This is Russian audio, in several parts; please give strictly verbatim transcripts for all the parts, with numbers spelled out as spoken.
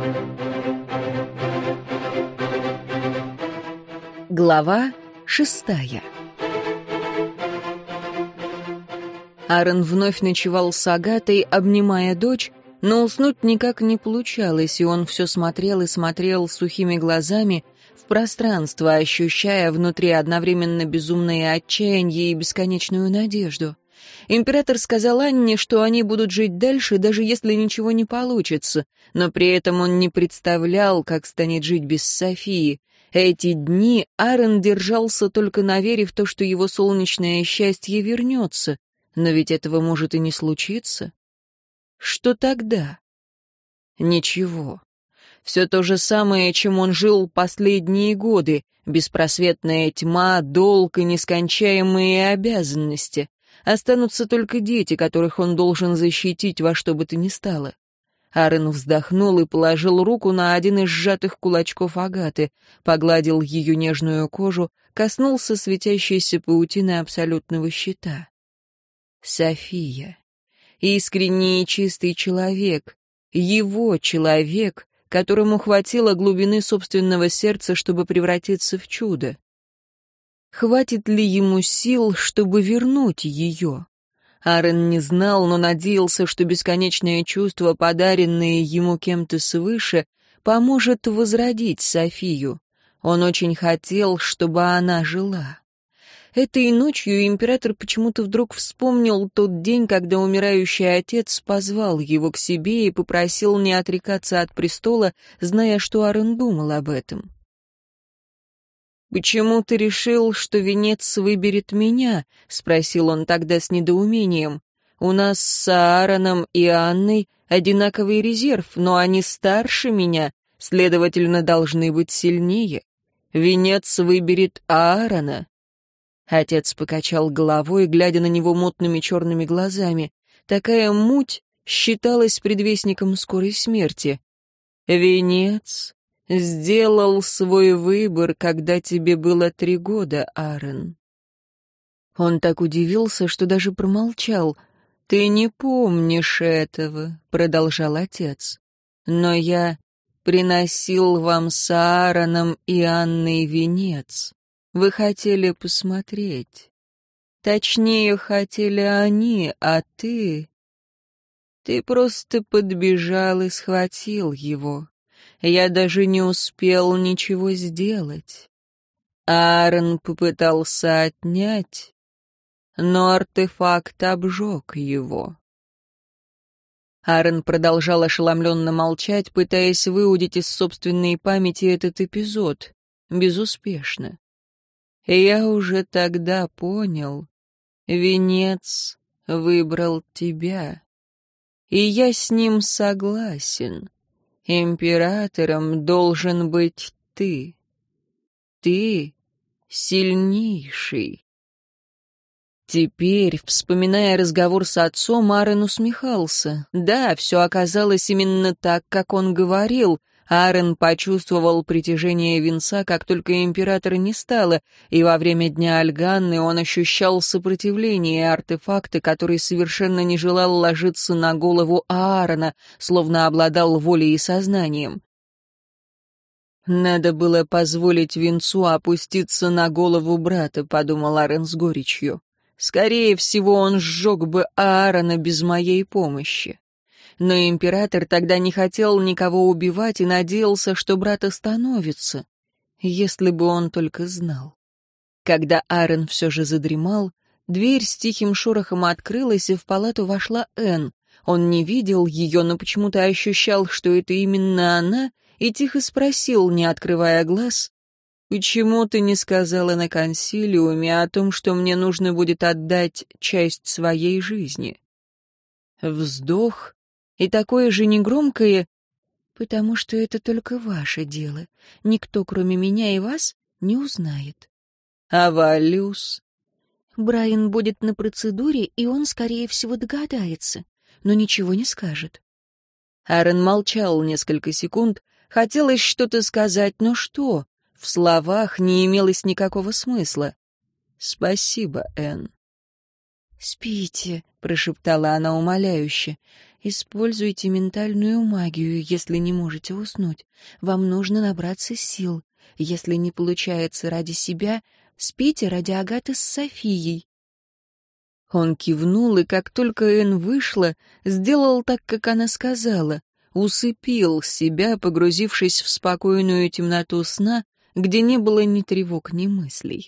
Глава шестая. Аарон вновь ночевал с Агатой, обнимая дочь, но уснуть никак не получалось, и он все смотрел и смотрел сухими глазами в пространство, ощущая внутри одновременно безумное отчаяние и бесконечную надежду. Император сказал Анне, что они будут жить дальше, даже если ничего не получится, но при этом он не представлял, как станет жить без Софии. Эти дни Аарон держался только на вере в то, что его солнечное счастье вернется, но ведь этого может и не случиться. Что тогда? Ничего. Все то же самое, чем он жил последние годы. Беспросветная тьма, долг и нескончаемые обязанности. Останутся только дети, которых он должен защитить во что бы то ни стало. Аарон вздохнул и положил руку на один из сжатых кулачков Агаты, погладил ее нежную кожу, коснулся светящейся паутины абсолютного щита. София. Искренний и чистый человек. Его человек, которому хватило глубины собственного сердца, чтобы превратиться в чудо. Хватит ли ему сил, чтобы вернуть ее? Аарон не знал, но надеялся, что бесконечное чувство, подаренное ему кем-то свыше, поможет возродить Софию. Он очень хотел, чтобы она жила. Этой ночью император почему-то вдруг вспомнил тот день, когда умирающий отец позвал его к себе и попросил не отрекаться от престола, зная, что Аарон думал об этом. «Почему ты решил, что венец выберет меня?» — спросил он тогда с недоумением. «У нас с Аароном и Анной одинаковый резерв, но они старше меня, следовательно, должны быть сильнее. Венец выберет Аарона». Отец покачал головой, глядя на него мутными черными глазами. Такая муть считалась предвестником скорой смерти. «Венец сделал свой выбор, когда тебе было три года, Аарон». Он так удивился, что даже промолчал. «Ты не помнишь этого», — продолжал отец. «Но я приносил вам с Аароном и Анной венец. Вы хотели посмотреть. Точнее, хотели они, а ты... Ты просто подбежал и схватил его. Я даже не успел ничего сделать. Аарон попытался отнять, но артефакт обжег его». Аарон продолжал ошеломленно молчать, пытаясь выудить из собственной памяти этот эпизод. Безуспешно. «Я уже тогда понял, венец выбрал тебя, и я с ним согласен. Императором должен быть ты. Ты сильнейший». Теперь, вспоминая разговор с отцом, Аарон усмехался. Да, все оказалось именно так, как он говорил. Аарон почувствовал притяжение венца, как только императора не стало, и во время Дня Альганны он ощущал сопротивление артефакта, который совершенно не желал ложиться на голову Аарона, словно обладал волей и сознанием. «Надо было позволить венцу опуститься на голову брата», — подумал Аарон с горечью. «Скорее всего, он сжег бы Аарона без моей помощи». Но император тогда не хотел никого убивать и надеялся, что брат остановится. Если бы он только знал. Когда Аарон все же задремал, дверь с тихим шорохом открылась, и в палату вошла Энн. Он не видел ее, но почему-то ощущал, что это именно она, и тихо спросил, не открывая глаз: «Почему ты не сказала на консилиуме о том, что мне нужно будет отдать часть своей жизни?» Вздох. И такое же негромкое: «Потому что это только ваше дело. Никто, кроме меня и вас, не узнает». «А Валюс?» «Брайан будет на процедуре, и он, скорее всего, догадается, но ничего не скажет». Аарон молчал несколько секунд. Хотелось что-то сказать, но что? В словах не имелось никакого смысла. «Спасибо, Энн». «Спите», — прошептала она умоляюще. Используйте ментальную магию, если не можете уснуть. Вам нужно набраться сил. Если не получается ради себя, спите ради Агаты с Софией». Он кивнул, и как только Энн вышла, сделал так, как она сказала, усыпил себя, погрузившись в спокойную темноту сна, где не было ни тревог, ни мыслей.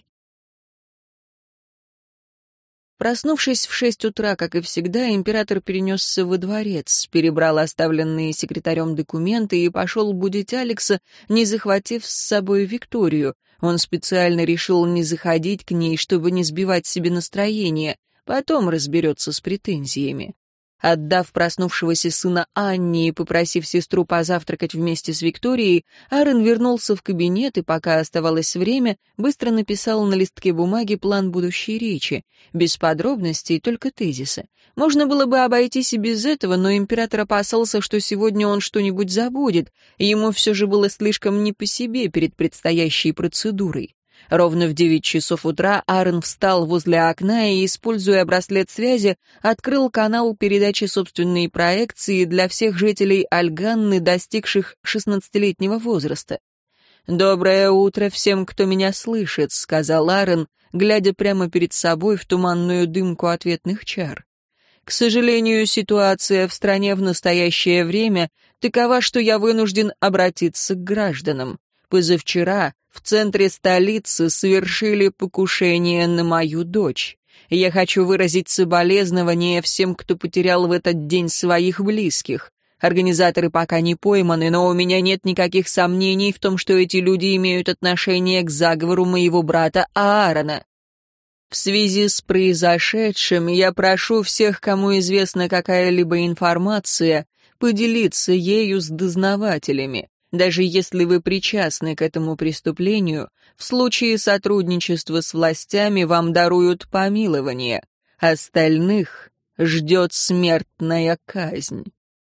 Проснувшись в шесть утра, как и всегда, император перенесся во дворец, перебрал оставленные секретарем документы и пошел будить Алекса, не захватив с собой Викторию. Он специально решил не заходить к ней, чтобы не сбивать себе настроение, потом разберется с претензиями. Отдав проснувшегося сына Анне и попросив сестру позавтракать вместе с Викторией, Аарон вернулся в кабинет и, пока оставалось время, быстро написал на листке бумаги план будущей речи, без подробностей, только тезисы. Можно было бы обойтись и без этого, но император опасался, что сегодня он что-нибудь забудет, и ему все же было слишком не по себе перед предстоящей процедурой. Ровно в девять часов утра Аарон встал возле окна и, используя браслет связи, открыл канал передачи собственной проекции для всех жителей Альганны, достигших шестнадцатилетнего возраста. «Доброе утро всем, кто меня слышит», — сказал Аарон, глядя прямо перед собой в туманную дымку ответных чар. «К сожалению, ситуация в стране в настоящее время такова, что я вынужден обратиться к гражданам. Позавчера в центре столицы совершили покушение на мою дочь. Я хочу выразить соболезнования всем, кто потерял в этот день своих близких. Организаторы пока не пойманы, но у меня нет никаких сомнений в том, что эти люди имеют отношение к заговору моего брата Аарона. В связи с произошедшим я прошу всех, кому известна какая-либо информация, поделиться ею с дознавателями. Даже если вы причастны к этому преступлению, в случае сотрудничества с властями вам даруют помилование. Остальных ждет смертная казнь».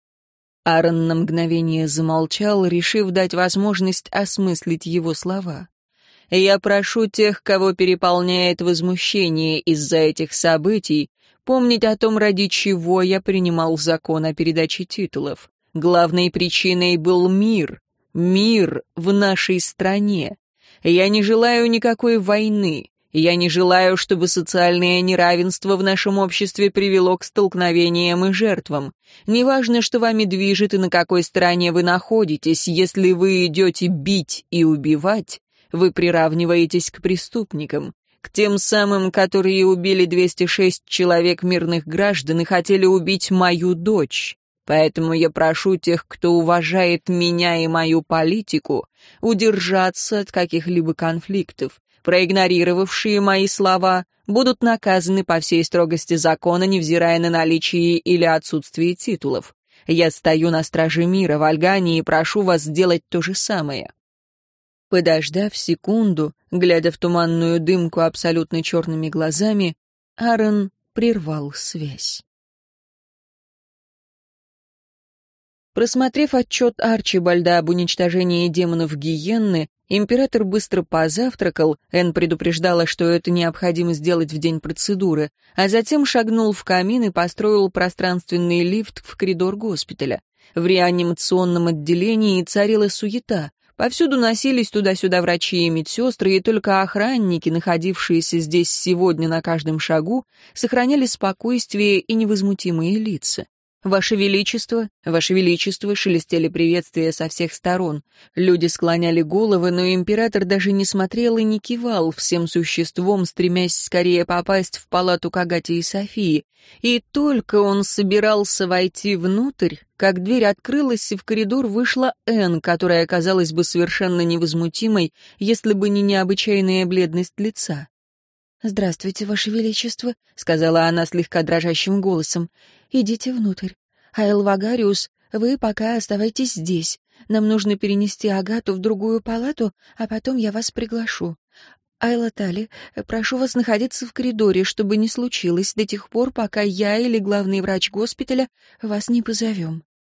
Аарон на мгновение замолчал, решив дать возможность осмыслить его слова. «Я прошу тех, кого переполняет возмущение из-за этих событий, помнить о том, ради чего я принимал закон о передаче титулов. Главной причиной был мир». Мир в нашей стране. Я не желаю никакой войны. Я не желаю, чтобы социальное неравенство в нашем обществе привело к столкновениям и жертвам. Неважно, что вами движет и на какой стороне вы находитесь, если вы идете бить и убивать, вы приравниваетесь к преступникам, к тем самым, которые убили двести шесть человек мирных граждан и хотели убить мою дочь. Поэтому я прошу тех, кто уважает меня и мою политику, удержаться от каких-либо конфликтов. Проигнорировавшие мои слова будут наказаны по всей строгости закона, невзирая на наличие или отсутствие титулов. Я стою на страже мира в Альгане и прошу вас сделать то же самое». Подождав секунду, глядя в туманную дымку абсолютно черными глазами, Аарон прервал связь. Просмотрев отчет Арчибальда об уничтожении демонов Гиенны, император быстро позавтракал, Энн предупреждала, что это необходимо сделать в день процедуры, а затем шагнул в камин и построил пространственный лифт в коридор госпиталя. В реанимационном отделении царила суета. Повсюду носились туда-сюда врачи и медсестры, и только охранники, находившиеся здесь сегодня на каждом шагу, сохраняли спокойствие и невозмутимые лица. «Ваше Величество, Ваше Величество!» — шелестели приветствия со всех сторон. Люди склоняли головы, но император даже не смотрел и не кивал, всем существом стремясь скорее попасть в палату к Агате и Софии. И только он собирался войти внутрь, как дверь открылась, и в коридор вышла Энн, которая казалась бы совершенно невозмутимой, если бы не необычайная бледность лица. «Здравствуйте, Ваше Величество», — сказала она слегка дрожащим голосом. «Идите внутрь. Айл Вагариус, вы пока оставайтесь здесь. Нам нужно перенести Агату в другую палату, а потом я вас приглашу. Айла Тали, прошу вас находиться в коридоре, чтобы не случилось до тех пор, пока я или главный врач госпиталя вас не позовем».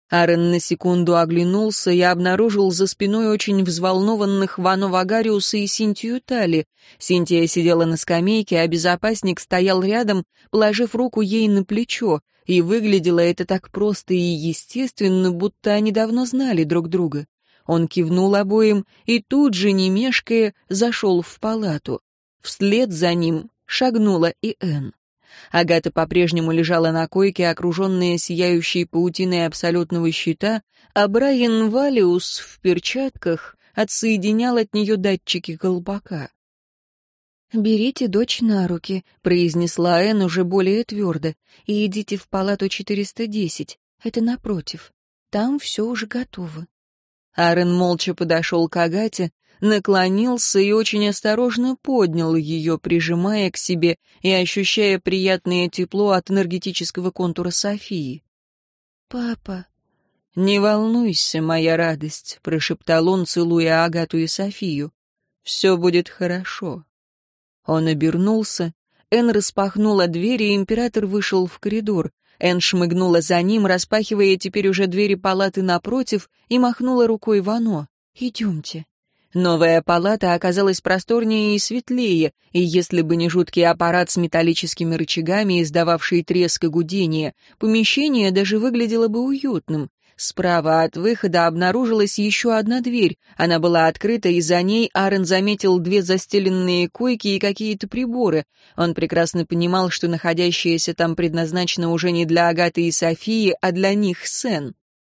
Аарон на секунду оглянулся и обнаружил за спиной очень взволнованных Вано Вагариуса и Синтию Тали. Синтия сидела на скамейке, а безопасник стоял рядом, положив руку ей на плечо, и выглядело это так просто и естественно, будто они давно знали друг друга. Он кивнул обоим и тут же, не мешкая, зашел в палату. Вслед за ним шагнула и Энн. Агата по-прежнему лежала на койке, окруженная сияющей паутиной абсолютного щита, а Брайан Валиус в перчатках отсоединял от нее датчики колпака. «Берите дочь на руки», — произнесла Энн уже более твердо, «и идите в палату четыреста десять. Это напротив. Там все уже готово». Аарон молча подошел к Агате, наклонился и очень осторожно поднял ее, прижимая к себе и ощущая приятное тепло от энергетического контура Софии. «Папа...» «Не волнуйся, моя радость», — прошептал он, целуя Агату и Софию. «Все будет хорошо». Он обернулся, Энн распахнула дверь, и император вышел в коридор. Энн шмыгнула за ним, распахивая теперь уже двери палаты напротив, и махнула рукой Вано. «Идемте». Новая палата оказалась просторнее и светлее, и если бы не жуткий аппарат с металлическими рычагами, издававший треск и гудение, помещение даже выглядело бы уютным. Справа от выхода обнаружилась еще одна дверь. Она была открыта, и за ней Аарон заметил две застеленные койки и какие-то приборы. Он прекрасно понимал, что находящееся там предназначено уже не для Агаты и Софии, а для них с Энн.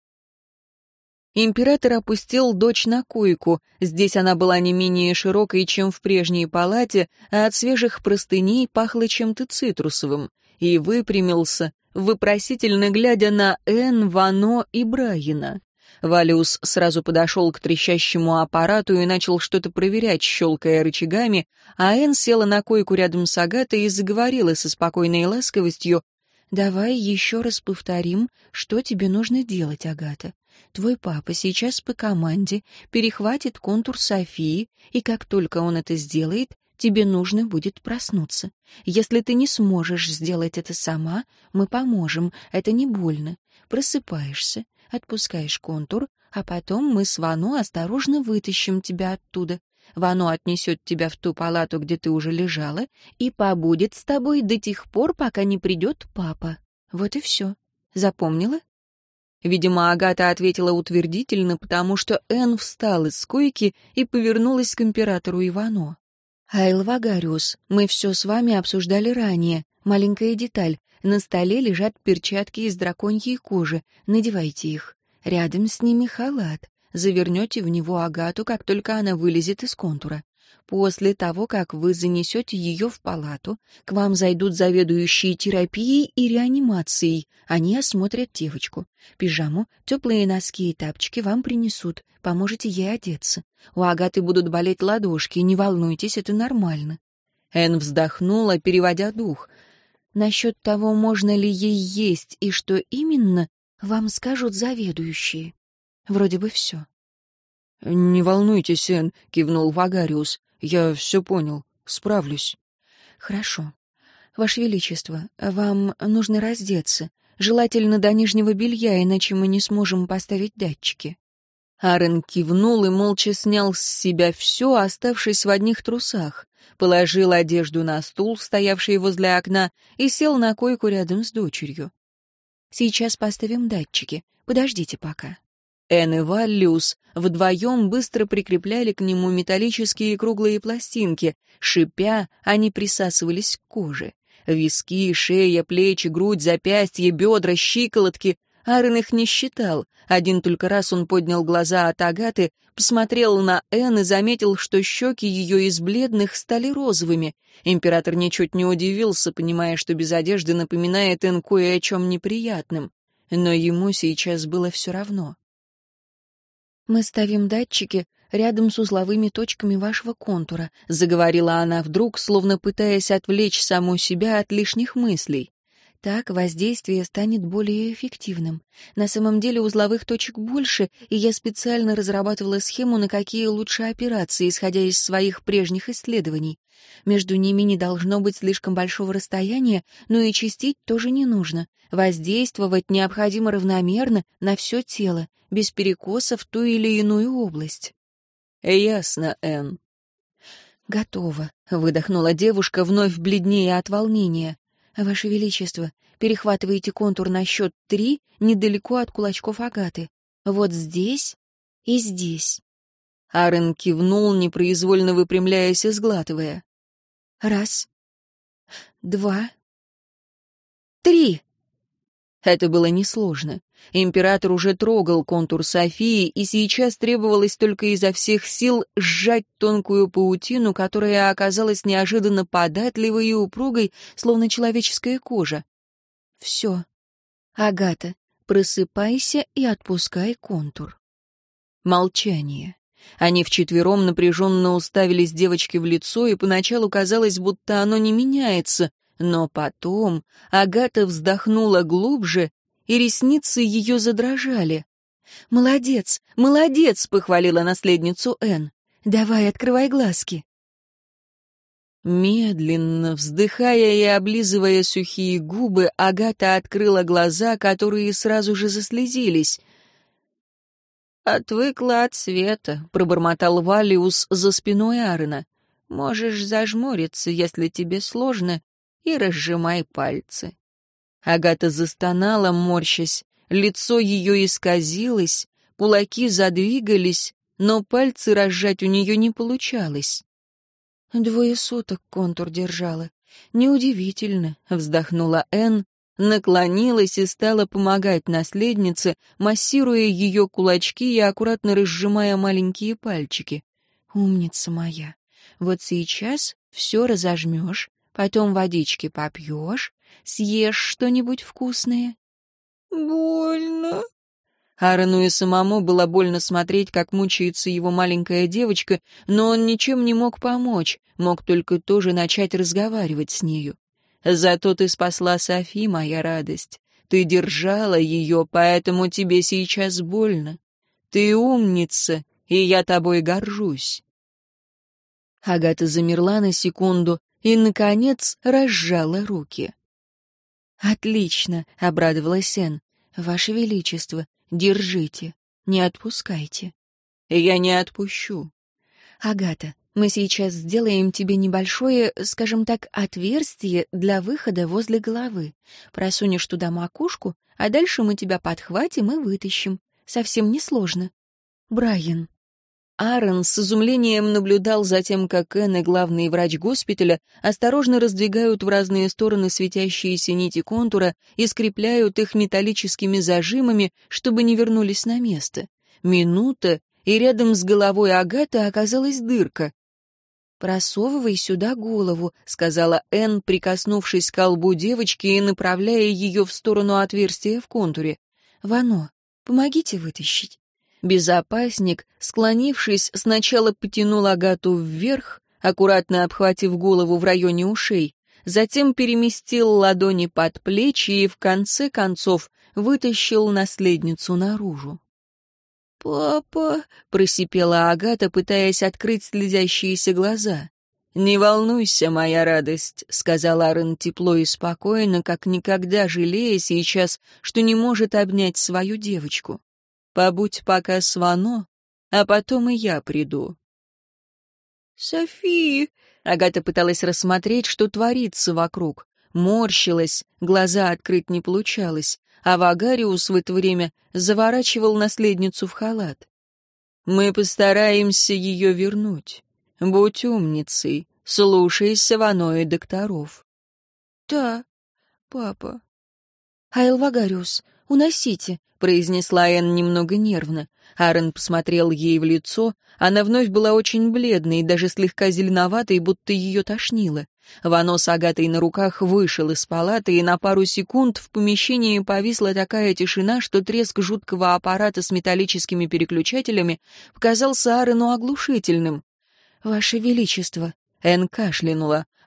Император опустил дочь на койку. Здесь она была не менее широкой, чем в прежней палате, а от свежих простыней пахло чем-то цитрусовым. И выпрямился, вопросительно глядя на Энн, Вано и Брайана. Валиус сразу подошел к трещащему аппарату и начал что-то проверять, щелкая рычагами, а Энн села на койку рядом с Агатой и заговорила со спокойной ласковостью: «Давай еще раз повторим, что тебе нужно делать, Агата. Твой папа сейчас по команде перехватит контур Софии, и как только он это сделает, тебе нужно будет проснуться. Если ты не сможешь сделать это сама, мы поможем, это не больно. Просыпаешься, отпускаешь контур, а потом мы с Вано осторожно вытащим тебя оттуда. Вано отнесет тебя в ту палату, где ты уже лежала, и побудет с тобой до тех пор, пока не придет папа. Вот и все. Запомнила?» Видимо, Агата ответила утвердительно, потому что Энн встала с койки и повернулась к императору Ивано. «Айл Вагариус, мы все с вами обсуждали ранее. Маленькая деталь. На столе лежат перчатки из драконьей кожи. Надевайте их. Рядом с ними халат. Завернете в него Агату, как только она вылезет из контура. После того, как вы занесете ее в палату, к вам зайдут заведующие терапией и реанимацией. Они осмотрят девочку. Пижаму, теплые носки и тапочки вам принесут. Поможете ей одеться. У Агаты будут болеть ладошки. Не волнуйтесь, это нормально». Энн вздохнула, переводя дух. «Насчет того, можно ли ей есть и что именно, вам скажут заведующие. Вроде бы все». «Не волнуйтесь, Энн», — кивнул Вагариус. «Я все понял. Справлюсь». «Хорошо. Ваше Величество, вам нужно раздеться. Желательно до нижнего белья, иначе мы не сможем поставить датчики». Аарон кивнул и молча снял с себя все, оставшись в одних трусах. Положил одежду на стул, стоявший возле окна, и сел на койку рядом с дочерью. «Сейчас поставим датчики. Подождите пока». Энн и Валлиус вдвоем быстро прикрепляли к нему металлические круглые пластинки. Шипя, они присасывались к коже. Виски, шея, плечи, грудь, запястья, бедра, щиколотки. Аарон их не считал. Один только раз он поднял глаза от Агаты, посмотрел на Энн и заметил, что щеки ее из бледных стали розовыми. Император ничуть не удивился, понимая, что без одежды напоминает Энн кое о чем неприятном. Но ему сейчас было все равно. «Мы ставим датчики рядом с узловыми точками вашего контура», заговорила она вдруг, словно пытаясь отвлечь саму себя от лишних мыслей. Так воздействие станет более эффективным. На самом деле узловых точек больше, и я специально разрабатывала схему, на какие лучше операции, исходя из своих прежних исследований. Между ними не должно быть слишком большого расстояния, но и чистить тоже не нужно. Воздействовать необходимо равномерно на все тело, без перекоса в ту или иную область. «Ясно, Энн». «Готово», — выдохнула девушка, вновь бледнее от волнения. «Ваше Величество, перехватывайте контур на счет три недалеко от кулачков Агаты. Вот здесь и здесь». Арен кивнул, непроизвольно выпрямляясь и сглатывая. «Раз, два, три». Это было несложно. Император уже трогал контур Софии, и сейчас требовалось только изо всех сил сжать тонкую паутину, которая оказалась неожиданно податливой и упругой, словно человеческая кожа. «Все. Агата, просыпайся и отпускай контур». Молчание. Они вчетвером напряженно уставились девочке в лицо, и поначалу казалось, будто оно не меняется, но потом Агата вздохнула глубже, и ресницы ее задрожали. «Молодец, молодец!» — похвалила наследницу Энн. «Давай, открывай глазки». Медленно, вздыхая и облизывая сухие губы, Агата открыла глаза, которые сразу же заслезились. «Отвыкла от света», — пробормотал Валиус за спиной Арена. «Можешь зажмуриться, если тебе сложно, и разжимай пальцы». Агата застонала, морщась, лицо ее исказилось, кулаки задвигались, но пальцы разжать у нее не получалось. «Двое суток контур держала. Неудивительно», — вздохнула Энн, наклонилась и стала помогать наследнице, массируя ее кулачки и аккуратно разжимая маленькие пальчики. «Умница моя. Вот сейчас все разожмешь, потом водички попьешь, съешь что-нибудь вкусное». «Больно». Аарону и самому было больно смотреть, как мучается его маленькая девочка, но он ничем не мог помочь, мог только тоже начать разговаривать с нею. «Зато ты спасла Софи, моя радость. Ты держала ее, поэтому тебе сейчас больно. Ты умница, и я тобой горжусь». Агата замерла на секунду и, наконец, разжала руки. «Отлично», — обрадовалась Энн. «Ваше Величество, держите, не отпускайте». «Я не отпущу». «Агата, мы сейчас сделаем тебе небольшое, скажем так, отверстие для выхода возле головы. Просунешь туда макушку, а дальше мы тебя подхватим и вытащим. Совсем несложно. Брайан». Аарон с изумлением наблюдал за тем, как Энн и главный врач госпиталя осторожно раздвигают в разные стороны светящиеся нити контура и скрепляют их металлическими зажимами, чтобы не вернулись на место. Минута, и рядом с головой Агаты оказалась дырка. «Просовывай сюда голову», — сказала Энн, прикоснувшись к колбу девочки и направляя ее в сторону отверстия в контуре. «Вано, помогите вытащить». Безопасник, склонившись, сначала потянул Агату вверх, аккуратно обхватив голову в районе ушей, затем переместил ладони под плечи и, в конце концов, вытащил наследницу наружу. «Папа!» — просипела Агата, пытаясь открыть слезящиеся глаза. «Не волнуйся, моя радость», — сказал Аарон тепло и спокойно, как никогда жалея сейчас, что не может обнять свою девочку. «Побудь пока с Вано, а потом и я приду». «Софи!» — Агата пыталась рассмотреть, что творится вокруг. Морщилась, глаза открыть не получалось, а Вагариус в это время заворачивал наследницу в халат. «Мы постараемся ее вернуть. Будь умницей, слушайся Вано и докторов». «Да, папа». «Айл Вагариус, уносите», — произнесла Энн немного нервно. Аарон посмотрел ей в лицо, она вновь была очень бледной, даже слегка зеленоватой, будто ее тошнило. Вано с Агатой на руках вышел из палаты, и на пару секунд в помещении повисла такая тишина, что треск жуткого аппарата с металлическими переключателями показался Аарону оглушительным. «Ваше Величество», — Энн кашлянула.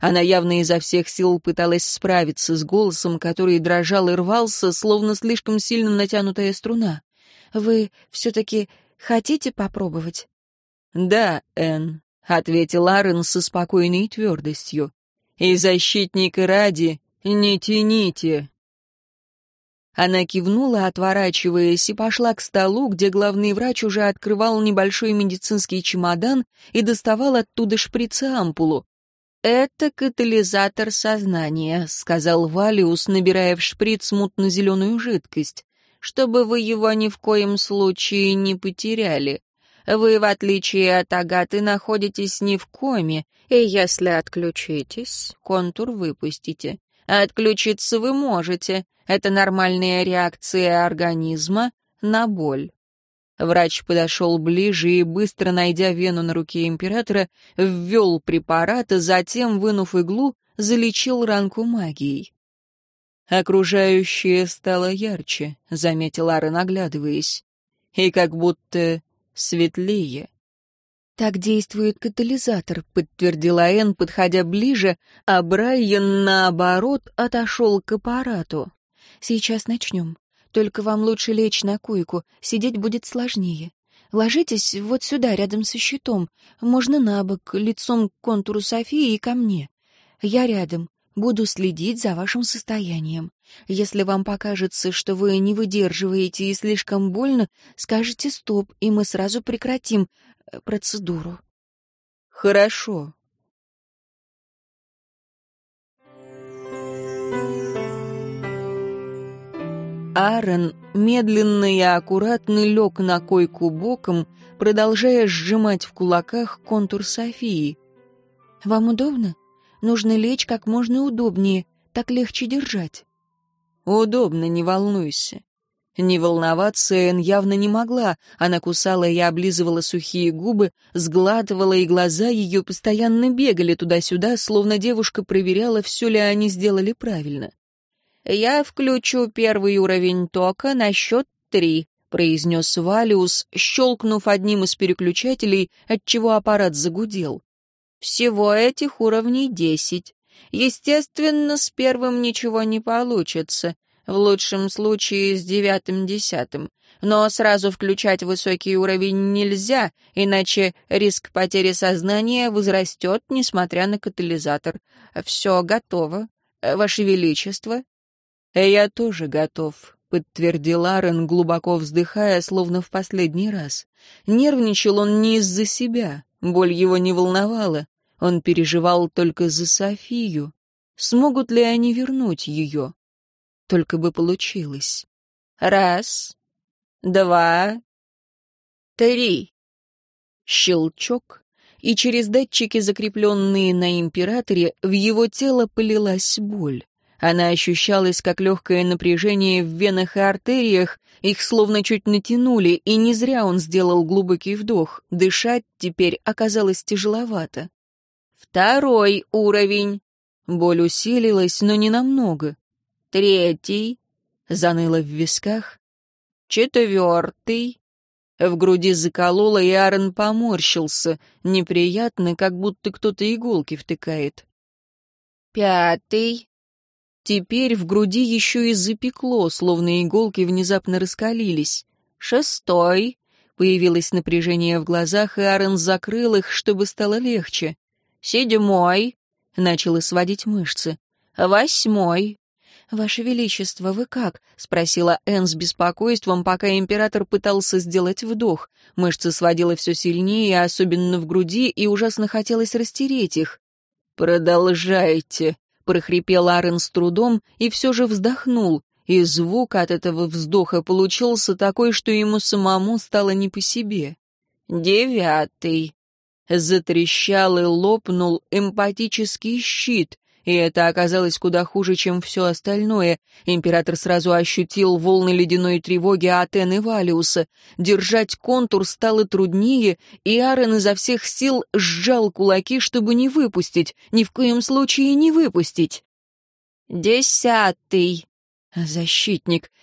Она явно изо всех сил пыталась справиться с голосом, который дрожал и рвался, словно слишком сильно натянутая струна. «Вы все-таки хотите попробовать?» «Да, Энн», — ответил Аарон со спокойной твердостью. «И защитника ради не тяните». Она кивнула, отворачиваясь, и пошла к столу, где главный врач уже открывал небольшой медицинский чемодан и доставал оттуда шприц-ампулу. «Это катализатор сознания», — сказал Валиус, набирая в шприц мутно-зеленую жидкость, «чтобы вы его ни в коем случае не потеряли. Вы, в отличие от Агаты, находитесь не в коме, и если отключитесь, контур выпустите. Отключиться вы можете. Это нормальная реакция организма на боль». Врач подошел ближе и, быстро найдя вену на руке императора, ввел препарат, а затем, вынув иглу, залечил ранку магией. «Окружающее стало ярче», — заметил Аарон, оглядываясь, — «и как будто светлее». «Так действует катализатор», — подтвердила Энн, подходя ближе, а Брайан, наоборот, отошел к аппарату. «Сейчас начнем. Только вам лучше лечь на койку, сидеть будет сложнее. Ложитесь вот сюда, рядом со щитом. Можно на бок, лицом к контуру Софии и ко мне. Я рядом. Буду следить за вашим состоянием. Если вам покажется, что вы не выдерживаете и слишком больно, скажите «стоп», и мы сразу прекратим процедуру». «Хорошо». Аарон медленно и аккуратно лег на койку боком, продолжая сжимать в кулаках контур Софии. «Вам удобно? Нужно лечь как можно удобнее, так легче держать». «Удобно, не волнуйся». Не волноваться Энн явно не могла, она кусала и облизывала сухие губы, сглатывала, и глаза ее постоянно бегали туда-сюда, словно девушка проверяла, все ли они сделали правильно. «Я включу первый уровень тока на счет три», — произнес Валиус, щелкнув одним из переключателей, отчего аппарат загудел. «Всего этих уровней десять. Естественно, с первым ничего не получится, в лучшем случае с девятым-десятым. Но сразу включать высокий уровень нельзя, иначе риск потери сознания возрастет, несмотря на катализатор. Все готово, Ваше Величество». «Я тоже готов», — подтвердил Аарон, глубоко вздыхая, словно в последний раз. Нервничал он не из-за себя, боль его не волновала, он переживал только за Софию. Смогут ли они вернуть ее? Только бы получилось. Раз, два, три. Щелчок, и через датчики, закрепленные на императоре, в его тело полилась боль. Она ощущалась, как легкое напряжение в венах и артериях, их словно чуть натянули, и не зря он сделал глубокий вдох, дышать теперь оказалось тяжеловато. Второй уровень. Боль усилилась, но не намного. Третий. Заныло в висках. Четвертый. В груди закололо, и Аарон поморщился. Неприятно, как будто кто-то иголки втыкает. Пятый. Теперь в груди еще и запекло, словно иголки внезапно раскалились. Шестой. Появилось напряжение в глазах, и Аарон закрыл их, чтобы стало легче. Седьмой. Начало сводить мышцы. Восьмой. «Ваше Величество, вы как?» — спросила Энн с беспокойством, пока император пытался сделать вдох. Мышцы сводило все сильнее, особенно в груди, и ужасно хотелось растереть их. «Продолжайте», — прохрипел Аарон с трудом и все же вздохнул, и звук от этого вздоха получился такой, что ему самому стало не по себе. Девятый. Затрещал и лопнул эмпатический щит, и это оказалось куда хуже, чем все остальное. Император сразу ощутил волны ледяной тревоги от Энн и Валиуса. Держать контур стало труднее, и Аарон изо всех сил сжал кулаки, чтобы не выпустить, ни в коем случае не выпустить. Десятый. Защитник.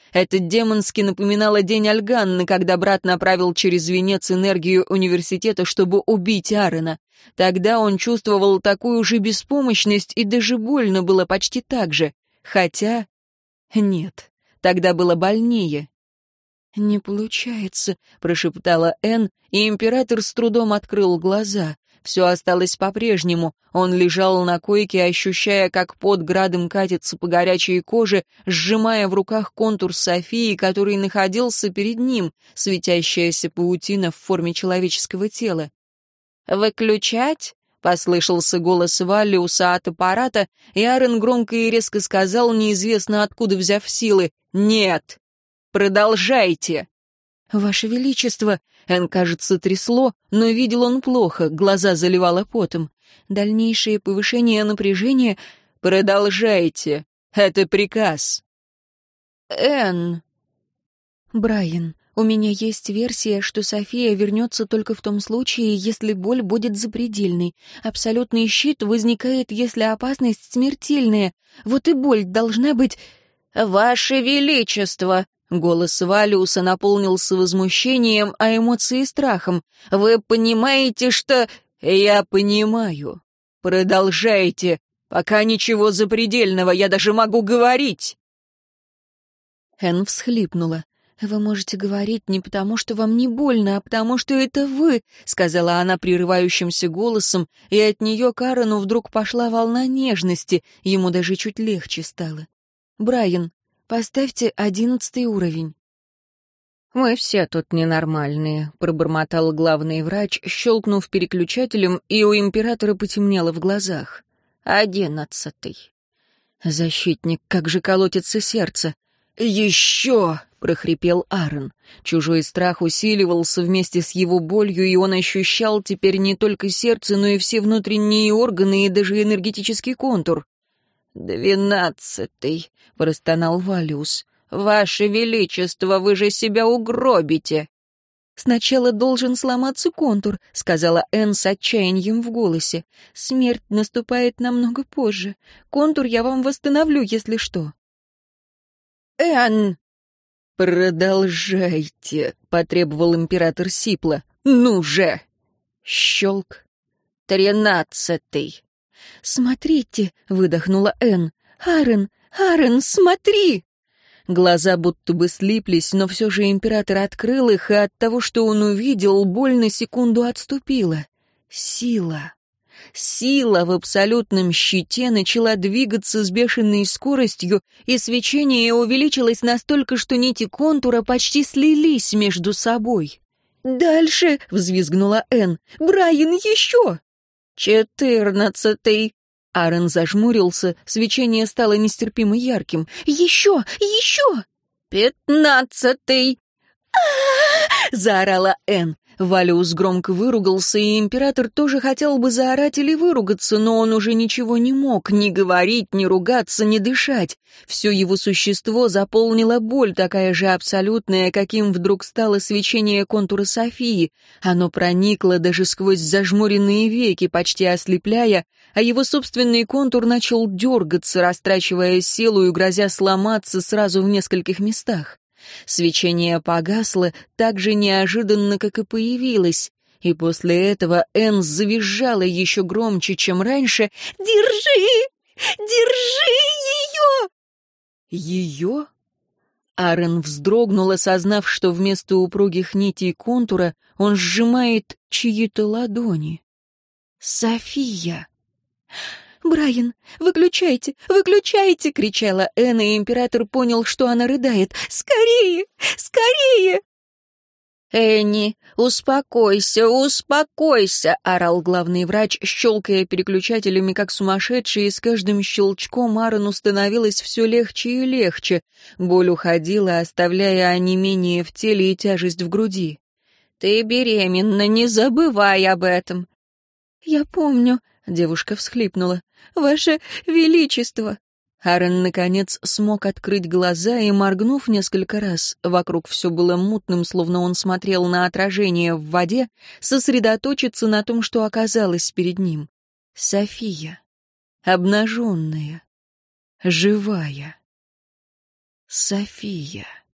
Это демонски напоминало день Альганны, когда брат направил через венец энергию университета, чтобы убить Аарона. Тогда он чувствовал такую же беспомощность, и даже больно было почти так же. Хотя... Нет, тогда было больнее. «Не получается», — прошептала Энн, и император с трудом открыл глаза. Все осталось по-прежнему. Он лежал на койке, ощущая, как пот градом катится по горячей коже, сжимая в руках контур Софии, который находился перед ним, светящаяся паутина в форме человеческого тела. «Выключать?» — послышался голос Валлиуса от аппарата, и Аарон громко и резко сказал, неизвестно откуда взяв силы, «Нет! Продолжайте!» «Ваше Величество!» Энн, кажется, трясло, но видел он плохо, глаза заливало потом. «Дальнейшее повышение напряжения...» «Продолжайте! Это приказ!» «Энн...» «Брайан, у меня есть версия, что София вернется только в том случае, если боль будет запредельной. Абсолютный щит возникает, если опасность смертельная. Вот и боль должна быть...» «Ваше Величество!» Голос Валиуса наполнился возмущением, а эмоции — страхом. «Вы понимаете, что...» «Я понимаю. Продолжайте. Пока ничего запредельного, я даже могу говорить». Энн всхлипнула. «Вы можете говорить не потому, что вам не больно, а потому, что это вы», — сказала она прерывающимся голосом, и от нее к Аарону вдруг пошла волна нежности, ему даже чуть легче стало. «Брайан, поставьте одиннадцатый уровень». «Мы все тут ненормальные», — пробормотал главный врач, щелкнув переключателем, и у императора потемнело в глазах. «Одиннадцатый». «Защитник, как же колотится сердце!» «Еще!» — прохрипел Аарон. Чужой страх усиливался вместе с его болью, и он ощущал теперь не только сердце, но и все внутренние органы и даже энергетический контур. «Двенадцатый», — простонал Валиус. «Ваше Величество, вы же себя угробите!» «Сначала должен сломаться контур», — сказала Энн с отчаянием в голосе. «Смерть наступает намного позже. Контур я вам восстановлю, если что». «Энн!» «Продолжайте», — потребовал император сипло. «Ну же!» Щелк. «Тринадцатый». «Смотрите», — выдохнула Энн. «Аарон, Аарон, смотри!» Глаза будто бы слиплись, но все же император открыл их, и от того, что он увидел, боль на секунду отступила. Сила. Сила в абсолютном щите начала двигаться с бешеной скоростью, и свечение увеличилось настолько, что нити контура почти слились между собой. «Дальше!» — взвизгнула Энн. «Брайан, еще!» «Четырнадцатый!» Аарон зажмурился, свечение стало нестерпимо ярким. «Еще! Еще!» «Пятнадцатый!» «А-а-а!» — заорала Энн. Валиус громко выругался, и император тоже хотел бы заорать или выругаться, но он уже ничего не мог, ни говорить, ни ругаться, ни дышать. Все его существо заполнила боль, такая же абсолютная, каким вдруг стало свечение контура Софии. Оно проникло даже сквозь зажмуренные веки, почти ослепляя, а его собственный контур начал дергаться, растрачивая силу и грозя сломаться сразу в нескольких местах. Свечение погасло так же неожиданно, как и появилось, и после этого Энн завизжала еще громче, чем раньше. «Держи! Держи ее!» «Ее?» Аарон вздрогнул, осознав, что вместо упругих нитей контура он сжимает чьи-то ладони. «София!» «Брайан, выключайте, выключайте!» — кричала Энн, и император понял, что она рыдает. «Скорее! Скорее!» «Энни, успокойся, успокойся!» — орал главный врач, щелкая переключателями как сумасшедший, и с каждым щелчком Аарону становилось все легче и легче. Боль уходила, оставляя онемение в теле и тяжесть в груди. «Ты беременна, не забывай об этом!» «Я помню», — девушка всхлипнула. «Ваше Величество!» Аарон, наконец, смог открыть глаза и, моргнув несколько раз, вокруг все было мутным, словно он смотрел на отражение в воде, сосредоточиться на том, что оказалось перед ним. София. Обнаженная. Живая. София.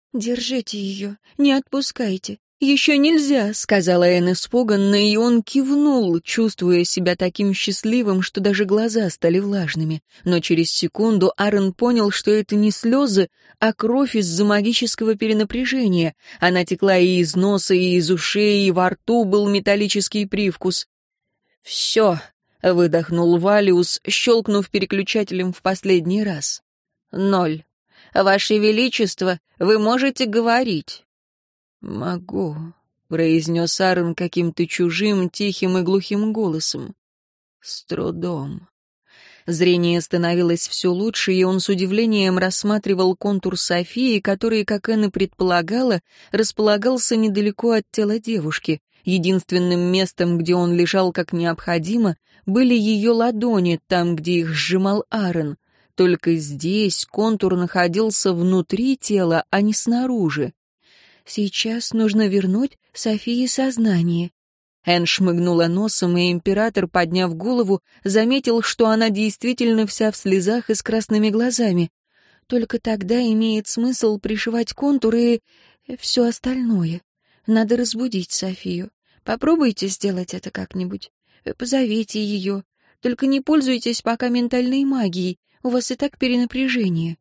«Держите ее, не отпускайте. Еще нельзя», — сказала Энн испуганно, и он кивнул, чувствуя себя таким счастливым, что даже глаза стали влажными. Но через секунду Аарон понял, что это не слезы, а кровь из-за магического перенапряжения. Она текла и из носа, и из ушей, и во рту был металлический привкус. «Все», — выдохнул Валиус, щелкнув переключателем в последний раз. «Ноль. Ваше Величество, вы можете говорить». «Могу», — произнес Аарон каким-то чужим, тихим и глухим голосом. «С трудом». Зрение становилось все лучше, и он с удивлением рассматривал контур Софии, который, как Энн и предполагала, располагался недалеко от тела девушки. Единственным местом, где он лежал как необходимо, были ее ладони, там, где их сжимал Аарон. Только здесь контур находился внутри тела, а не снаружи. «Сейчас нужно вернуть Софии сознание». Энн шмыгнула носом, и император, подняв голову, заметил, что она действительно вся в слезах и с красными глазами. Только тогда имеет смысл пришивать контуры и все остальное. Надо разбудить Софию. Попробуйте сделать это как-нибудь. Позовите ее. Только не пользуйтесь пока ментальной магией. У вас и так перенапряжение.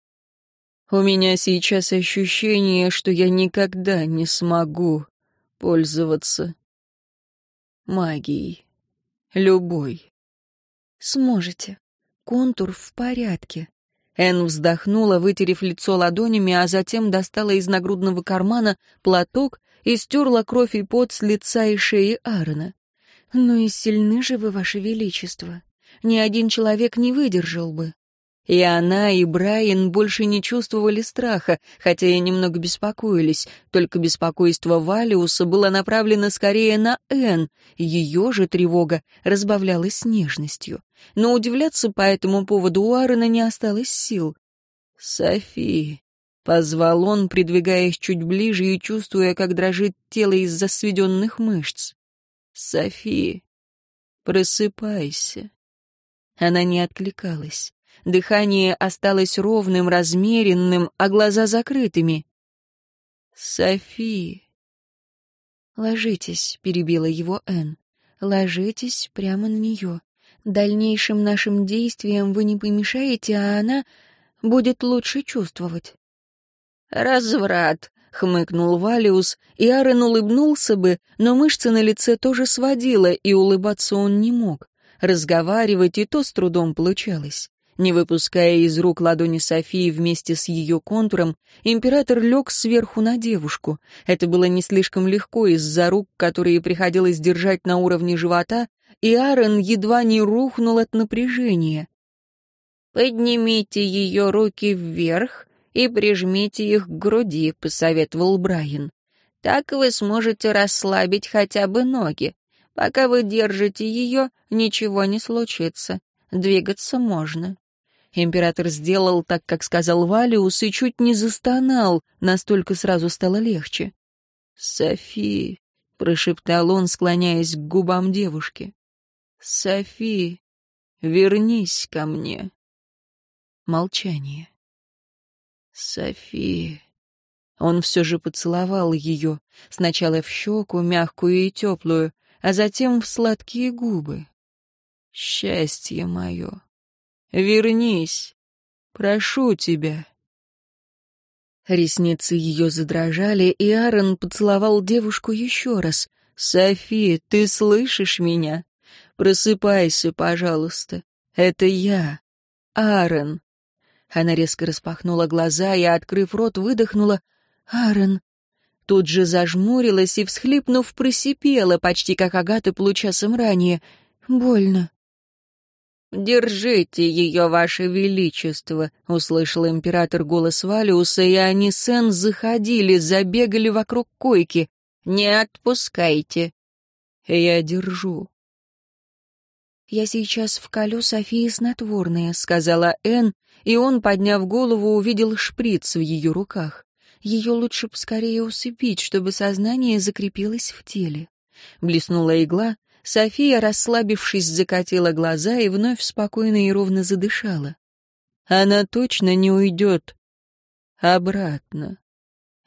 У меня сейчас ощущение, что я никогда не смогу пользоваться магией. Любой. Сможете. Контур в порядке. Энн вздохнула, вытерев лицо ладонями, а затем достала из нагрудного кармана платок и стерла кровь и пот с лица и шеи Аарона. «Ну и сильны же вы, Ваше Величество. Ни один человек не выдержал бы». И она, и Брайан больше не чувствовали страха, хотя и немного беспокоились. Только беспокойство Валиуса было направлено скорее на Энн. Ее же тревога разбавлялась нежностью. Но удивляться по этому поводу у Аарона не осталось сил. «Софи», — позвал он, придвигаясь чуть ближе и чувствуя, как дрожит тело из-за сведенных мышц. «Софи, просыпайся». Она не откликалась. Дыхание осталось ровным, размеренным, а глаза закрытыми. «Софи!» «Ложитесь», — перебила его Энн. «Ложитесь прямо на нее. Дальнейшим нашим действиям вы не помешаете, а она будет лучше чувствовать». «Разврат», — хмыкнул Валиус, и Аарон улыбнулся бы, но мышцы на лице тоже сводило, и улыбаться он не мог. Разговаривать и то с трудом получалось. Не выпуская из рук ладони Софии вместе с ее контуром, император лег сверху на девушку. Это было не слишком легко из-за рук, которые приходилось держать на уровне живота, и Аарон едва не рухнул от напряжения. «Поднимите ее руки вверх и прижмите их к груди», — посоветовал Брайан. «Так вы сможете расслабить хотя бы ноги. Пока вы держите ее, ничего не случится. Двигаться можно». Император сделал так, как сказал Валиус, и чуть не застонал, настолько сразу стало легче. «Софи», — прошептал он, склоняясь к губам девушки. «Софи, вернись ко мне». Молчание. «Софи». Он все же поцеловал ее, сначала в щеку, мягкую и теплую, а затем в сладкие губы. «Счастье мое! Вернись! Прошу тебя!» Ресницы ее задрожали, и Аарон поцеловал девушку еще раз. «Софи, ты слышишь меня? Просыпайся, пожалуйста. Это я, Аарон». Она резко распахнула глаза и, открыв рот, выдохнула «Аарон». Тут же зажмурилась и, всхлипнув, просипела, почти как Агата получасом ранее. «Больно». «Держите ее, ваше величество», — услышал император голос Валиуса, и они с Энн заходили, забегали вокруг койки. «Не отпускайте». «Я держу». «Я сейчас вколю Софии снотворное», — сказала Энн, и он, подняв голову, увидел шприц в ее руках. Ее лучше поскорее усыпить, чтобы сознание закрепилось в теле. Блеснула игла, София, расслабившись, закатила глаза и вновь спокойно и ровно задышала. Она точно не уйдет обратно.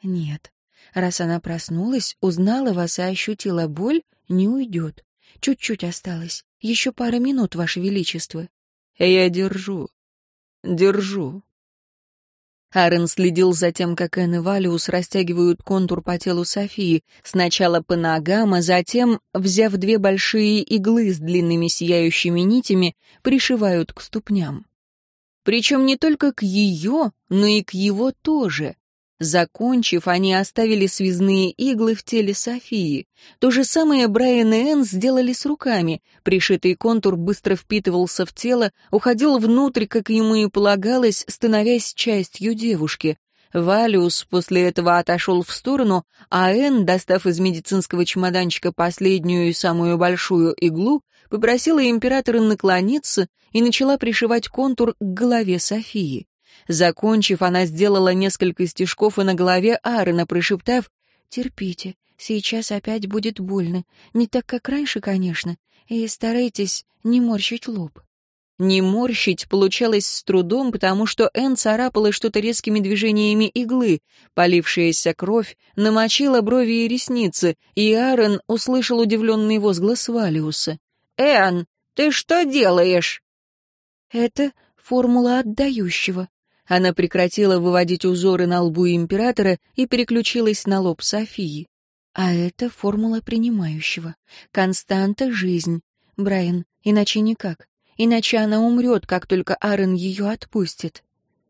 Нет. Раз она проснулась, узнала вас и ощутила боль, не уйдет. Чуть-чуть осталось. Еще пара минут, Ваше Величество. Я держу. Держу. Аарон следил за тем, как Энн и Валиус растягивают контур по телу Софии, сначала по ногам, а затем, взяв две большие иглы с длинными сияющими нитями, пришивают к ступням. Причем не только к ее, но и к его тоже. Закончив, они оставили связные иглы в теле Софии. То же самое Брайан и Энн сделали с руками. Пришитый контур быстро впитывался в тело, уходил внутрь, как ему и полагалось, становясь частью девушки. Валиус после этого отошел в сторону, а Энн, достав из медицинского чемоданчика последнюю и самую большую иглу, попросила императора наклониться и начала пришивать контур к голове Софии. Закончив, она сделала несколько стежков и на голове Аарона, прошептав: «Терпите, сейчас опять будет больно. Не так, как раньше, конечно, и старайтесь не морщить лоб». Не морщить получалось с трудом, потому что Энн царапала что-то резкими движениями иглы. Полившаяся кровь намочила брови и ресницы, и Аарон услышал удивленный возглас Валиуса. «Энн, ты что делаешь?» «Это формула отдающего». Она прекратила выводить узоры на лбу императора и переключилась на лоб Софии. А это формула принимающего. Константа — жизнь. Брайан, иначе никак. Иначе она умрет, как только Аарон ее отпустит.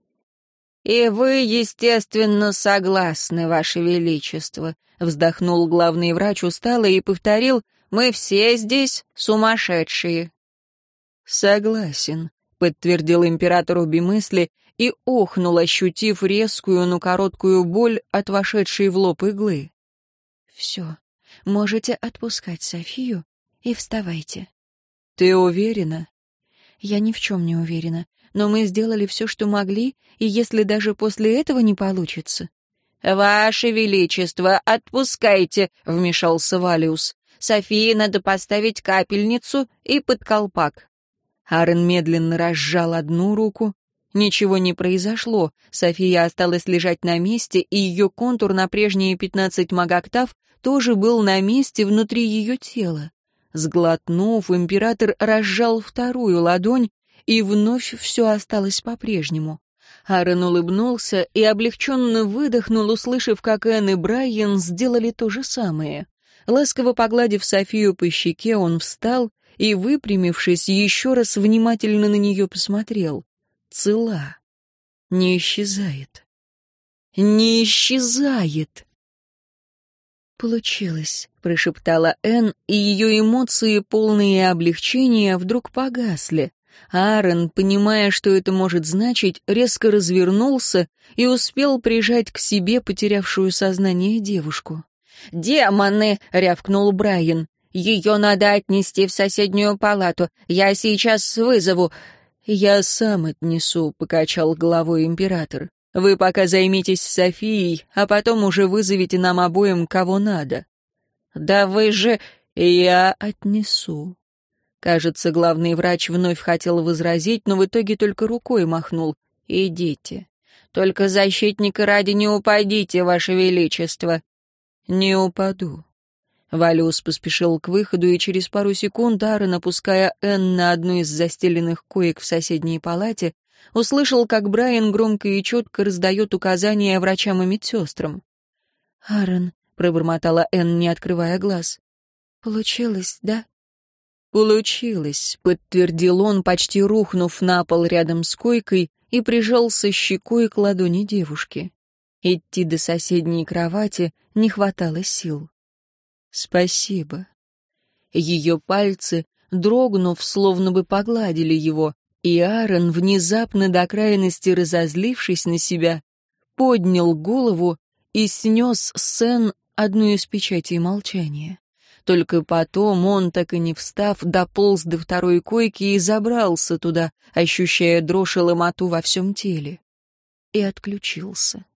«И вы, естественно, согласны, Ваше Величество», — вздохнул главный врач устало и повторил: «Мы все здесь сумасшедшие». «Согласен», — подтвердил император обе мысли и охнул, ощутив резкую, но короткую боль от вошедшей в лоб иглы. «Все, можете отпускать Софию и вставайте». «Ты уверена?» «Я ни в чем не уверена, но мы сделали все, что могли, и если даже после этого не получится...» «Ваше Величество, отпускайте», — вмешался Валиус. «Софии надо поставить капельницу и под колпак». Аарон медленно разжал одну руку. Ничего не произошло. София осталась лежать на месте, и ее контур на прежние пятнадцать магоктав тоже был на месте внутри ее тела. Сглотнув, император разжал вторую ладонь, и вновь все осталось по-прежнему. Аарон улыбнулся и облегченно выдохнул, услышав, как Энн и Брайан сделали то же самое. Ласково погладив Софию по щеке, он встал и, выпрямившись, еще раз внимательно на нее посмотрел. Цела. Не исчезает. Не исчезает. «Получилось», — прошептала Энн, и ее эмоции, полные облегчения, вдруг погасли. Аарон, понимая, что это может значить, резко развернулся и успел прижать к себе потерявшую сознание девушку. «Демоны!» — рявкнул Брайан. «Ее надо отнести в соседнюю палату. Я сейчас вызову...» «Я сам отнесу», — покачал головой император. «Вы пока займитесь Софией, а потом уже вызовите нам обоим, кого надо». «Да вы же...» «Я отнесу». Кажется, главный врач вновь хотел возразить, но в итоге только рукой махнул. «Идите». «Только защитника ради не упадите, Ваше Величество». «Не упаду». Валиус поспешил к выходу, и через пару секунд Аарон, опуская Энн на одну из застеленных коек в соседней палате, услышал, как Брайан громко и четко раздает указания врачам и медсестрам. «Аарон», — пробормотала Энн, не открывая глаз. «Получилось, да?» «Получилось», — подтвердил он, почти рухнув на пол рядом с койкой, и прижался щекой к ладони девушки. Идти до соседней кровати не хватало сил. «Спасибо». Ее пальцы, дрогнув, словно бы погладили его, и Аарон, внезапно до крайности разозлившись на себя, поднял голову и снес с Энн одну из печатей молчания. Только потом он, так и не встав, дополз до второй койки и забрался туда, ощущая дрожь и ломоту во всем теле. И отключился.